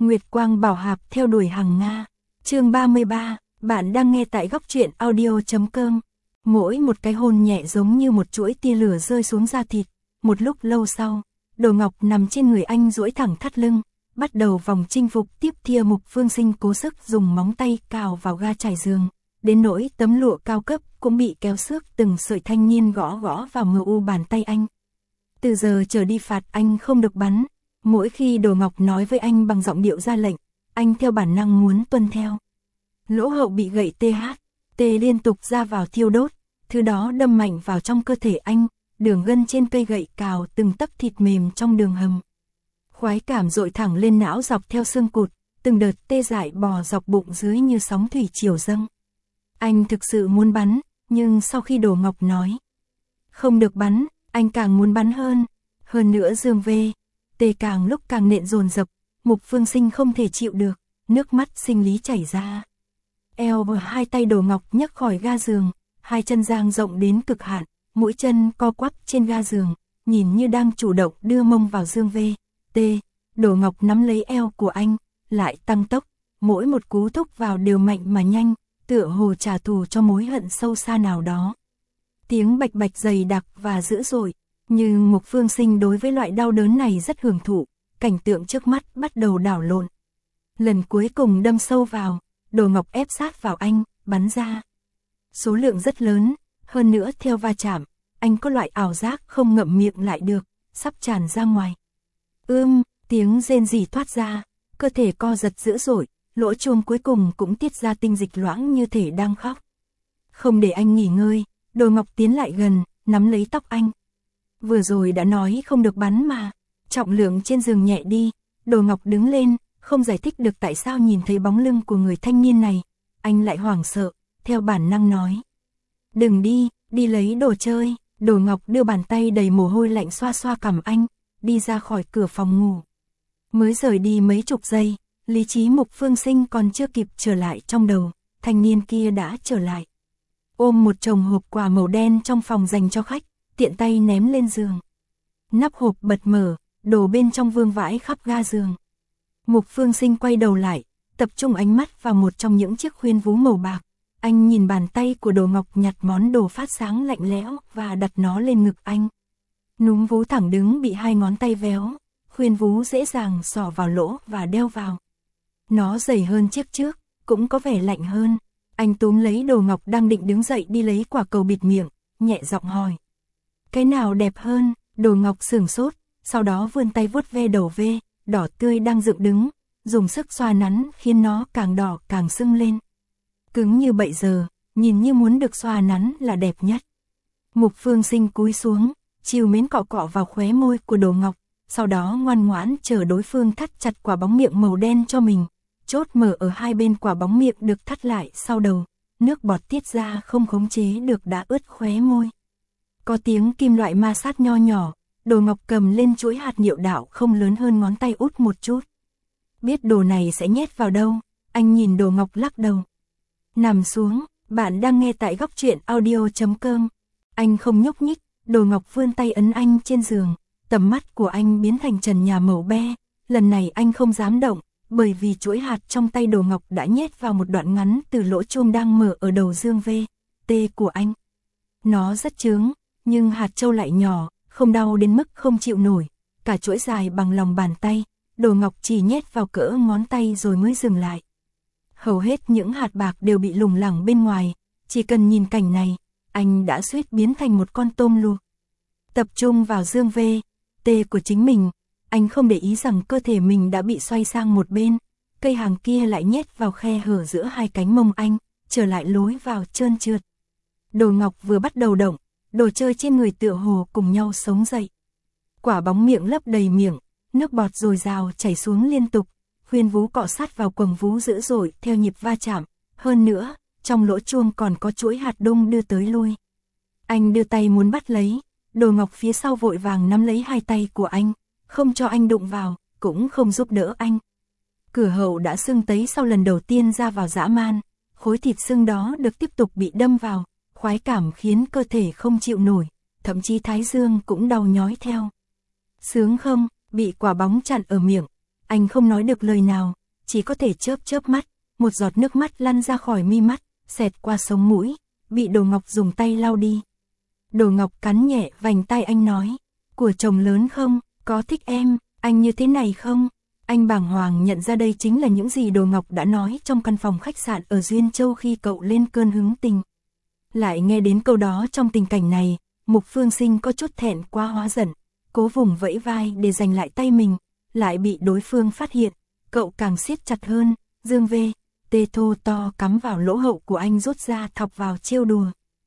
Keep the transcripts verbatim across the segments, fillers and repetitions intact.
Nguyệt quang bảo hạp theo đuổi Hằng Nga. Chương ba mươi ba, bạn đang nghe tại góc truyện audio chấm com. Mỗi một cái hôn nhẹ giống như một chuỗi tia lửa rơi xuống da thịt. Một lúc lâu sau, Đồ Ngọc nằm trên người anh duỗi thẳng thắt lưng, bắt đầu vòng chinh phục tiếp thia. Mục Phương Sinh cố sức dùng móng tay cào vào ga trải giường, đến nỗi tấm lụa cao cấp cũng bị kéo xước từng sợi. Thanh niên gõ gõ vào mờ u bàn tay anh. Từ giờ trở đi phạt anh không được bắn. Mỗi khi Đồ Ngọc nói với anh bằng giọng điệu ra lệnh, anh theo bản năng muốn tuân theo. Lỗ hậu bị gậy tê hát, tê liên tục ra vào thiêu đốt, thứ đó đâm mạnh vào trong cơ thể anh, đường gân trên cây gậy cào từng tấc thịt mềm trong đường hầm. Khoái cảm dội thẳng lên não dọc theo xương cụt, từng đợt tê dại bò dọc bụng dưới như sóng thủy triều dâng. Anh thực sự muốn bắn, nhưng sau khi Đồ Ngọc nói không được bắn, anh càng muốn bắn hơn. Hơn nữa Dương Vê, tê càng lúc càng nện dồn dập. Mục Phương Sinh không thể chịu được, nước mắt sinh lý chảy ra. Eo và hai tay Đồ Ngọc nhấc khỏi ga giường, hai chân dang rộng đến cực hạn, mũi chân co quắp trên ga giường, nhìn như đang chủ động đưa mông vào Dương Vê. Tê, Đồ Ngọc nắm lấy eo của anh, lại tăng tốc, mỗi một cú thúc vào đều mạnh mà nhanh, tựa hồ trả thù cho mối hận sâu xa nào đó. Tiếng bạch bạch dày đặc và dữ dội, nhưng Mục Phương Sinh đối với loại đau đớn này rất hưởng thụ, cảnh tượng trước mắt bắt đầu đảo lộn. Lần cuối cùng đâm sâu vào, Đồ Ngọc ép sát vào anh, bắn ra. Số lượng rất lớn, hơn nữa theo va chạm, anh có loại ảo giác không ngậm miệng lại được, sắp tràn ra ngoài. Ưm, tiếng rên rỉ thoát ra, cơ thể co giật dữ dội, lỗ chuông cuối cùng cũng tiết ra tinh dịch loãng như thể đang khóc. Không để anh nghỉ ngơi, Đồ Ngọc tiến lại gần, nắm lấy tóc anh. Vừa rồi đã nói không được bắn mà. Trọng lượng trên giường nhẹ đi, Đồ Ngọc đứng lên, không giải thích được tại sao nhìn thấy bóng lưng của người thanh niên này, anh lại hoảng sợ, theo bản năng nói. Đừng đi, đi lấy đồ chơi. Đồ Ngọc đưa bàn tay đầy mồ hôi lạnh xoa xoa cằm anh, đi ra khỏi cửa phòng ngủ. Mới rời đi mấy chục giây, lý trí Mục Phương Sinh còn chưa kịp trở lại trong đầu, thanh niên kia đã trở lại. Ôm một chồng hộp quà màu đen trong phòng dành cho khách, tiện tay ném lên giường. Nắp hộp bật mở, đồ bên trong vương vãi khắp ga giường. Mục Phương Sinh quay đầu lại, tập trung ánh mắt vào một trong những chiếc khuyên vú màu bạc. Anh nhìn bàn tay của Đồ Ngọc nhặt món đồ phát sáng lạnh lẽo và đặt nó lên ngực anh. Núm vú thẳng đứng bị hai ngón tay véo, khuyên vú dễ dàng xỏ vào lỗ và đeo vào. Nó dày hơn chiếc trước, cũng có vẻ lạnh hơn. Anh túm lấy Đồ Ngọc đang định đứng dậy đi lấy quả cầu bịt miệng, nhẹ giọng hỏi. Cái nào đẹp hơn? Đồ Ngọc sửng sốt, sau đó vươn tay vuốt ve đầu ve, đỏ tươi đang dựng đứng, dùng sức xoa nắn khiến nó càng đỏ càng sưng lên. Cứng như bậy giờ, nhìn như muốn được xoa nắn là đẹp nhất. Mục Phương Sinh cúi xuống, chiều mến cọ cọ vào khóe môi của Đồ Ngọc, sau đó ngoan ngoãn chờ đối phương thắt chặt quả bóng miệng màu đen cho mình. Chốt mở ở hai bên quả bóng miệng được thắt lại sau đầu, nước bọt tiết ra không khống chế được đã ướt khóe môi. Có tiếng kim loại ma sát nho nhỏ, Đồ Ngọc cầm lên chuỗi hạt niệu đạo không lớn hơn ngón tay út một chút. Biết đồ này sẽ nhét vào đâu, anh nhìn Đồ Ngọc lắc đầu. Nằm xuống, bạn đang nghe tại góc truyện audio chấm com. Anh không nhúc nhích, Đồ Ngọc vươn tay ấn anh trên giường, tầm mắt của anh biến thành trần nhà màu be. Lần này anh không dám động, bởi vì chuỗi hạt trong tay Đồ Ngọc đã nhét vào một đoạn ngắn từ lỗ chuông đang mở ở đầu dương vê, tê của anh. Nó rất chướng, nhưng hạt châu lại nhỏ, không đau đến mức không chịu nổi. Cả chuỗi dài bằng lòng bàn tay, Đồ Ngọc chỉ nhét vào cỡ ngón tay rồi mới dừng lại. Hầu hết những hạt bạc đều bị lủng lẳng bên ngoài, chỉ cần nhìn cảnh này, anh đã suýt biến thành một con tôm luộc. Tập trung vào dương vê, tê của chính mình, anh không để ý rằng cơ thể mình đã bị xoay sang một bên, cây hàng kia lại nhét vào khe hở giữa hai cánh mông anh, trở lại lối vào trơn trượt. Đồ Ngọc vừa bắt đầu động, đồ chơi trên người tựa hồ cùng nhau sống dậy. Quả bóng miệng lấp đầy miệng, nước bọt dồi dào chảy xuống liên tục, khuyên vú cọ sát vào quầng vú dữ dội theo nhịp va chạm. Hơn nữa, trong lỗ chuông còn có chuỗi hạt đung đưa tới lui. Anh đưa tay muốn bắt lấy, Đồ Ngọc phía sau vội vàng nắm lấy hai tay của anh, không cho anh đụng vào, cũng không giúp đỡ anh. Cửa hậu đã sưng tấy sau lần đầu tiên ra vào dã man, khối thịt sưng đó được tiếp tục bị đâm vào, khoái cảm khiến cơ thể không chịu nổi, thậm chí thái dương cũng đau nhói theo. Sướng không? Bị quả bóng chặn ở miệng, Anh không nói được lời nào, chỉ có thể chớp chớp mắt, một giọt nước mắt lăn ra khỏi mi mắt, xẹt qua sống mũi, bị Đồ Ngọc dùng tay lau đi. Đồ Ngọc cắn nhẹ vành tai anh nói, của chồng lớn không, có thích em, anh như thế này không? Anh bàng hoàng nhận ra đây chính là những gì Đồ Ngọc đã nói trong căn phòng khách sạn ở Duyên Châu khi cậu lên cơn hứng tình. Lại nghe đến câu đó trong tình cảnh này, Mục Phương Sinh có chút thẹn quá hóa giận, cố vùng vẫy vai để giành lại tay mình, lại bị đối phương phát hiện, cậu càng siết chặt hơn, dương vê, tê thô to cắm vào lỗ hậu của anh rút ra thọc vào trêu đùa.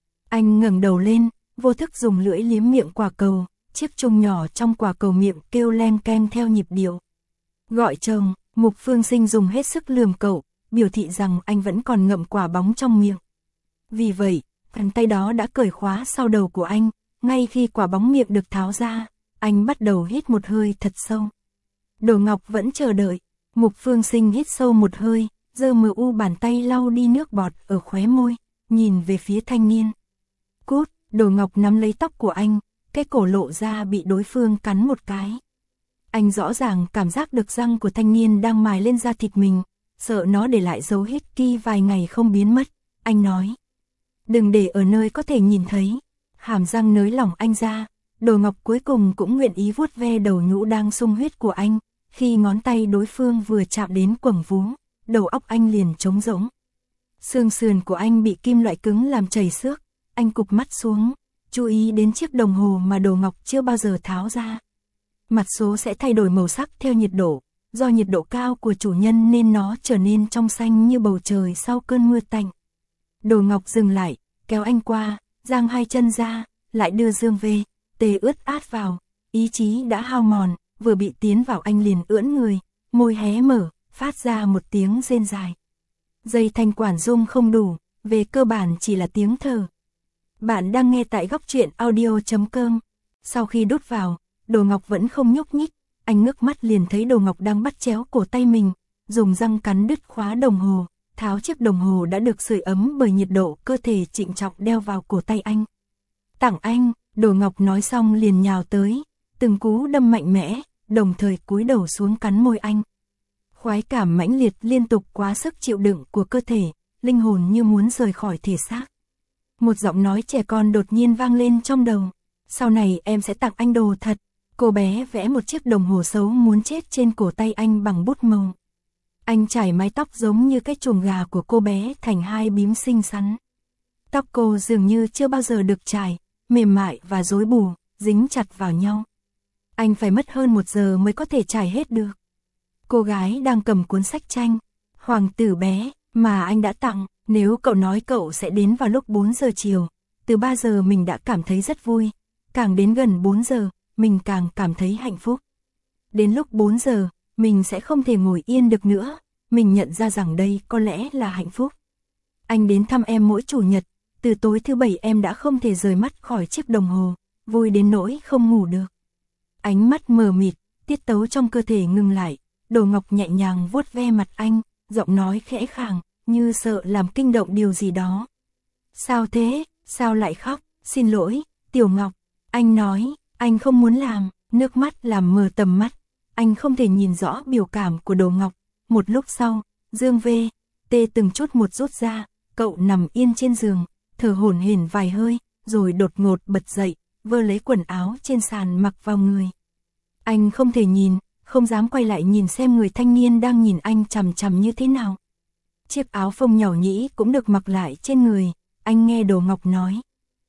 Anh ngẩng đầu lên, vô thức dùng lưỡi liếm miệng quả cầu, chiếc chuông nhỏ trong quả cầu miệng kêu leng keng theo nhịp điệu. Gọi chồng, Mục Phương Sinh dùng hết sức lườm cậu, biểu thị rằng anh vẫn còn ngậm quả bóng trong miệng. Vì vậy, bàn tay đó đã cởi khóa sau đầu của anh, ngay khi quả bóng miệng được tháo ra, anh bắt đầu hít một hơi thật sâu. Đồ Ngọc vẫn chờ đợi, Mục Phương Sinh hít sâu một hơi, giơ mờ u bàn tay lau đi nước bọt ở khóe môi, nhìn về phía thanh niên. Cút, Đồ Ngọc nắm lấy tóc của anh, cái cổ lộ ra bị đối phương cắn một cái. Anh rõ ràng cảm giác được răng của thanh niên đang mài lên da thịt mình, sợ nó để lại dấu hít ki vài ngày không biến mất, anh nói. Đừng để ở nơi có thể nhìn thấy, hàm răng nới lỏng anh ra, Đồ Ngọc cuối cùng cũng nguyện ý vuốt ve đầu nhũ đang sung huyết của anh, khi ngón tay đối phương vừa chạm đến quầng vú, đầu óc anh liền trống rỗng. Xương sườn của anh bị kim loại cứng làm chảy xước, anh cụp mắt xuống, chú ý đến chiếc đồng hồ mà Đồ Ngọc chưa bao giờ tháo ra. Mặt số sẽ thay đổi màu sắc theo nhiệt độ, do nhiệt độ cao của chủ nhân nên nó trở nên trong xanh như bầu trời sau cơn mưa tạnh. Đồ Ngọc dừng lại, kéo anh qua, giang hai chân ra, lại đưa dương về, tê ướt át vào, ý chí đã hao mòn, vừa bị tiến vào anh liền ưỡn người, môi hé mở, phát ra một tiếng rên dài. Dây thanh quản rung không đủ, về cơ bản chỉ là tiếng thở. Bạn đang nghe tại góc truyện audio chấm com. Sau khi đút vào, Đồ Ngọc vẫn không nhúc nhích, anh ngước mắt liền thấy Đồ Ngọc đang bắt chéo cổ tay mình, dùng răng cắn đứt khóa đồng hồ, tháo chiếc đồng hồ đã được sưởi ấm bởi nhiệt độ cơ thể trịnh trọng đeo vào cổ tay anh. Tặng anh, Đồ Ngọc nói xong liền nhào tới, từng cú đâm mạnh mẽ, đồng thời cúi đầu xuống cắn môi anh. Khoái cảm mãnh liệt liên tục quá sức chịu đựng của cơ thể, linh hồn như muốn rời khỏi thể xác. Một giọng nói trẻ con đột nhiên vang lên trong đầu. Sau này em sẽ tặng anh đồ thật. Cô bé vẽ một chiếc đồng hồ xấu muốn chết trên cổ tay anh bằng bút màu. Anh trải mái tóc giống như cái chuồng gà của cô bé thành hai bím xinh xắn. Tóc cô dường như chưa bao giờ được trải, mềm mại và rối bù, dính chặt vào nhau. Anh phải mất hơn một giờ mới có thể trải hết được. Cô gái đang cầm cuốn sách tranh, Hoàng tử bé, mà anh đã tặng. Nếu cậu nói cậu sẽ đến vào lúc bốn giờ chiều, từ ba giờ mình đã cảm thấy rất vui. Càng đến gần bốn giờ, mình càng cảm thấy hạnh phúc. Đến lúc bốn giờ, mình sẽ không thể ngồi yên được nữa. Mình nhận ra rằng đây có lẽ là hạnh phúc. Anh đến thăm em mỗi chủ nhật, từ tối thứ bảy em đã không thể rời mắt khỏi chiếc đồng hồ, vui đến nỗi không ngủ được. Ánh mắt mờ mịt, tiết tấu trong cơ thể ngừng lại, Đồ Ngọc nhẹ nhàng vuốt ve mặt anh, giọng nói khẽ khàng, như sợ làm kinh động điều gì đó. Sao thế, sao lại khóc, xin lỗi, Tiểu Ngọc. Anh nói, anh không muốn làm, nước mắt làm mờ tầm mắt. Anh không thể nhìn rõ biểu cảm của Đồ Ngọc. Một lúc sau, dương vê, tê từng chút một rút ra, cậu nằm yên trên giường, thở hổn hển vài hơi, rồi đột ngột bật dậy, vơ lấy quần áo trên sàn mặc vào người. Anh không thể nhìn, không dám quay lại nhìn xem người thanh niên đang nhìn anh chằm chằm như thế nào. Chiếc áo phông nhỏ nhĩ cũng được mặc lại trên người, anh nghe Đồ Ngọc nói.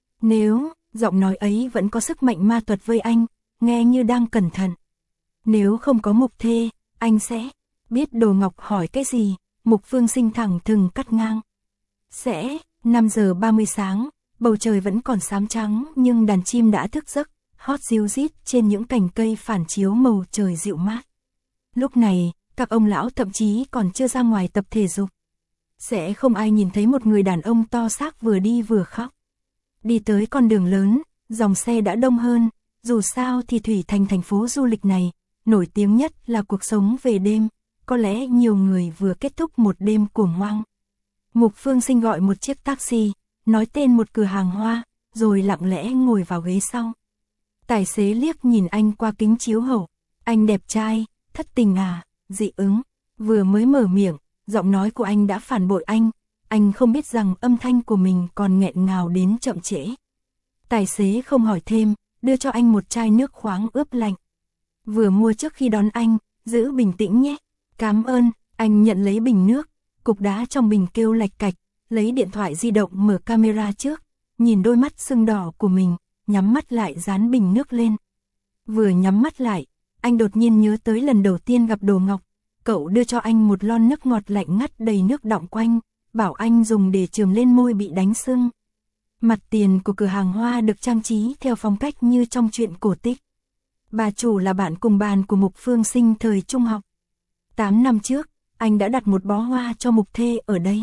Nếu, giọng nói ấy vẫn có sức mạnh ma thuật với anh, nghe như đang cẩn thận. Nếu không có Mục Thê, anh sẽ biết Đồ Ngọc hỏi cái gì, Mục Phương Sinh thẳng thừng cắt ngang. Sẽ, năm giờ ba mươi sáng, bầu trời vẫn còn xám trắng nhưng đàn chim đã thức giấc, hót ríu rít trên những cành cây phản chiếu màu trời dịu mát. Lúc này, các ông lão thậm chí còn chưa ra ngoài tập thể dục. Sẽ không ai nhìn thấy một người đàn ông to xác vừa đi vừa khóc. Đi tới con đường lớn, dòng xe đã đông hơn, dù sao thì Thủy Thành thành phố du lịch này, nổi tiếng nhất là cuộc sống về đêm, có lẽ nhiều người vừa kết thúc một đêm cuồng hoang. Mục Phương Sinh gọi một chiếc taxi, nói tên một cửa hàng hoa, rồi lặng lẽ ngồi vào ghế sau. Tài xế liếc nhìn anh qua kính chiếu hậu, anh đẹp trai, thất tình à, dị ứng. Vừa mới mở miệng, giọng nói của anh đã phản bội anh, anh không biết rằng âm thanh của mình còn nghẹn ngào đến chậm trễ. Tài xế không hỏi thêm, đưa cho anh một chai nước khoáng ướp lạnh. Vừa mua trước khi đón anh, giữ bình tĩnh nhé. Cảm ơn, anh nhận lấy bình nước, cục đá trong bình kêu lạch cạch, lấy điện thoại di động mở camera trước, nhìn đôi mắt sưng đỏ của mình, nhắm mắt lại dán bình nước lên. Vừa nhắm mắt lại, anh đột nhiên nhớ tới lần đầu tiên gặp Đồ Ngọc, cậu đưa cho anh một lon nước ngọt lạnh ngắt đầy nước đọng quanh, bảo anh dùng để chườm lên môi bị đánh sưng. Mặt tiền của cửa hàng hoa được trang trí theo phong cách như trong truyện cổ tích. Bà chủ là bạn cùng bàn của Mục Phương Sinh thời trung học. Tám năm trước, anh đã đặt một bó hoa cho Mục Thê ở đây.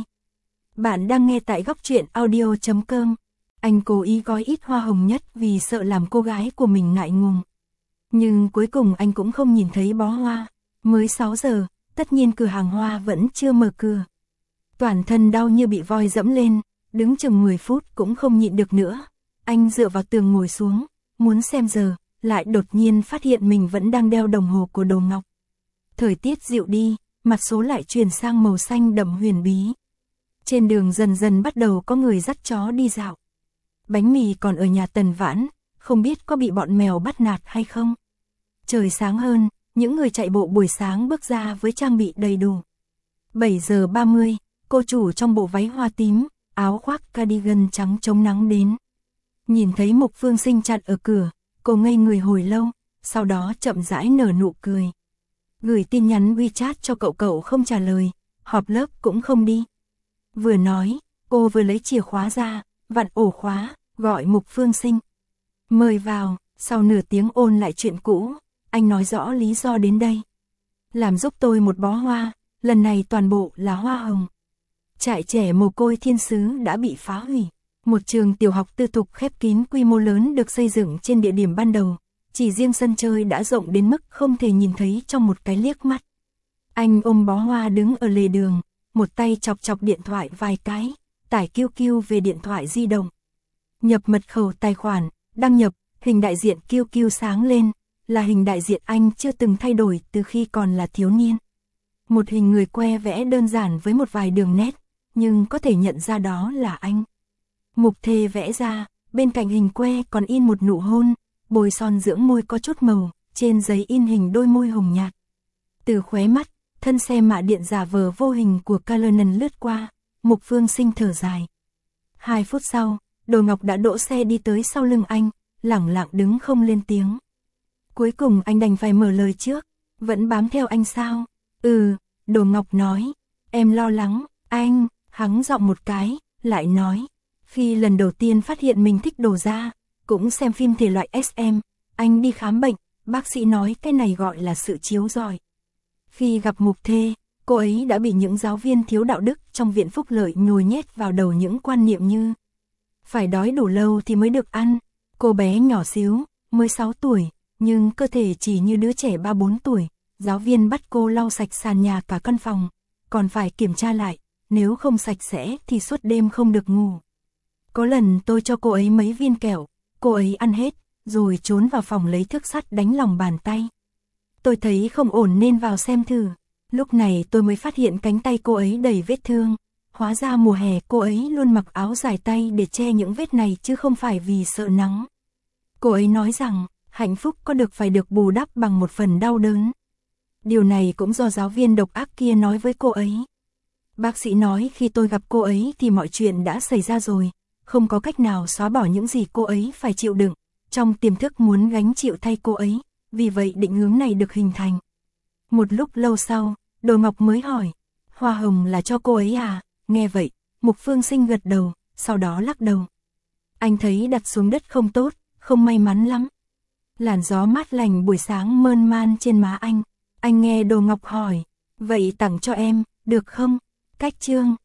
Bạn đang nghe tại góc truyện audio chấm com. Anh cố ý gói ít hoa hồng nhất vì sợ làm cô gái của mình ngại ngùng. Nhưng cuối cùng anh cũng không nhìn thấy bó hoa. Mới sáu giờ, tất nhiên cửa hàng hoa vẫn chưa mở cửa. Toàn thân đau như bị voi dẫm lên, đứng chừng mười phút cũng không nhịn được nữa. Anh dựa vào tường ngồi xuống, muốn xem giờ, lại đột nhiên phát hiện mình vẫn đang đeo đồng hồ của Đồ Ngọc. Thời tiết dịu đi, mặt số lại chuyển sang màu xanh đậm huyền bí. Trên đường dần dần bắt đầu có người dắt chó đi dạo. Bánh mì còn ở nhà Tần Vãn, không biết có bị bọn mèo bắt nạt hay không. Trời sáng hơn, những người chạy bộ buổi sáng bước ra với trang bị đầy đủ. bảy giờ ba mươi, cô chủ trong bộ váy hoa tím, áo khoác cardigan trắng chống nắng đến. Nhìn thấy Mục Phương Sinh chặn ở cửa, cô ngây người hồi lâu, sau đó chậm rãi nở nụ cười. Gửi tin nhắn WeChat cho cậu cậu không trả lời, họp lớp cũng không đi. Vừa nói, cô vừa lấy chìa khóa ra, vặn ổ khóa, gọi Mục Phương Sinh. Mời vào, sau nửa tiếng ôn lại chuyện cũ, anh nói rõ lý do đến đây. Làm giúp tôi một bó hoa, lần này toàn bộ là hoa hồng. Trại trẻ mồ côi Thiên Sứ đã bị phá hủy. Một trường tiểu học tư thục khép kín quy mô lớn được xây dựng trên địa điểm ban đầu. Chỉ riêng sân chơi đã rộng đến mức không thể nhìn thấy trong một cái liếc mắt. Anh ôm bó hoa đứng ở lề đường, một tay chọc chọc điện thoại vài cái, tải kiu kiu về điện thoại di động. Nhập mật khẩu tài khoản, đăng nhập, hình đại diện kiu kiu sáng lên, là hình đại diện anh chưa từng thay đổi từ khi còn là thiếu niên. Một hình người que vẽ đơn giản với một vài đường nét, nhưng có thể nhận ra đó là anh. Mục Thê vẽ ra, bên cạnh hình que còn in một nụ hôn, bôi son dưỡng môi có chút màu, trên giấy in hình đôi môi hồng nhạt. Từ khóe mắt, thân xe mạ điện giả vờ vô hình của Cullinan lướt qua, Mục Phương Sinh thở dài. Hai phút sau, Đồ Ngọc đã đỗ xe đi tới sau lưng anh, lẳng lặng đứng không lên tiếng. Cuối cùng anh đành phải mở lời trước, vẫn bám theo anh sao? Ừ, Đồ Ngọc nói, em lo lắng, anh, hắng giọng một cái, lại nói. Khi lần đầu tiên phát hiện mình thích Đồ gia, cũng xem phim thể loại ét em, anh đi khám bệnh, bác sĩ nói cái này gọi là sự chiếu rọi. Khi gặp Mục Thê, cô ấy đã bị những giáo viên thiếu đạo đức trong viện phúc lợi nhồi nhét vào đầu những quan niệm như phải đói đủ lâu thì mới được ăn. Cô bé nhỏ xíu, mới sáu tuổi, nhưng cơ thể chỉ như đứa trẻ ba bốn tuổi. Giáo viên bắt cô lau sạch sàn nhà cả căn phòng, còn phải kiểm tra lại, nếu không sạch sẽ thì suốt đêm không được ngủ. Có lần tôi cho cô ấy mấy viên kẹo, cô ấy ăn hết, rồi trốn vào phòng lấy thước sắt đánh lòng bàn tay. Tôi thấy không ổn nên vào xem thử. Lúc này tôi mới phát hiện cánh tay cô ấy đầy vết thương. Hóa ra mùa hè cô ấy luôn mặc áo dài tay để che những vết này chứ không phải vì sợ nắng. Cô ấy nói rằng, hạnh phúc có được phải được bù đắp bằng một phần đau đớn. Điều này cũng do giáo viên độc ác kia nói với cô ấy. Bác sĩ nói khi tôi gặp cô ấy thì mọi chuyện đã xảy ra rồi, không có cách nào xóa bỏ những gì cô ấy phải chịu đựng. Trong tiềm thức muốn gánh chịu thay cô ấy, vì vậy định hướng này được hình thành. Một lúc lâu sau, Đồ Ngọc mới hỏi, hoa hồng là cho cô ấy à? Nghe vậy, Mục Phương Sinh gật đầu, sau đó lắc đầu. Anh thấy đặt xuống đất không tốt, không may mắn lắm. Làn gió mát lành buổi sáng mơn man trên má anh. Anh nghe Đồ Ngọc hỏi, vậy tặng cho em, được không? Cách chương.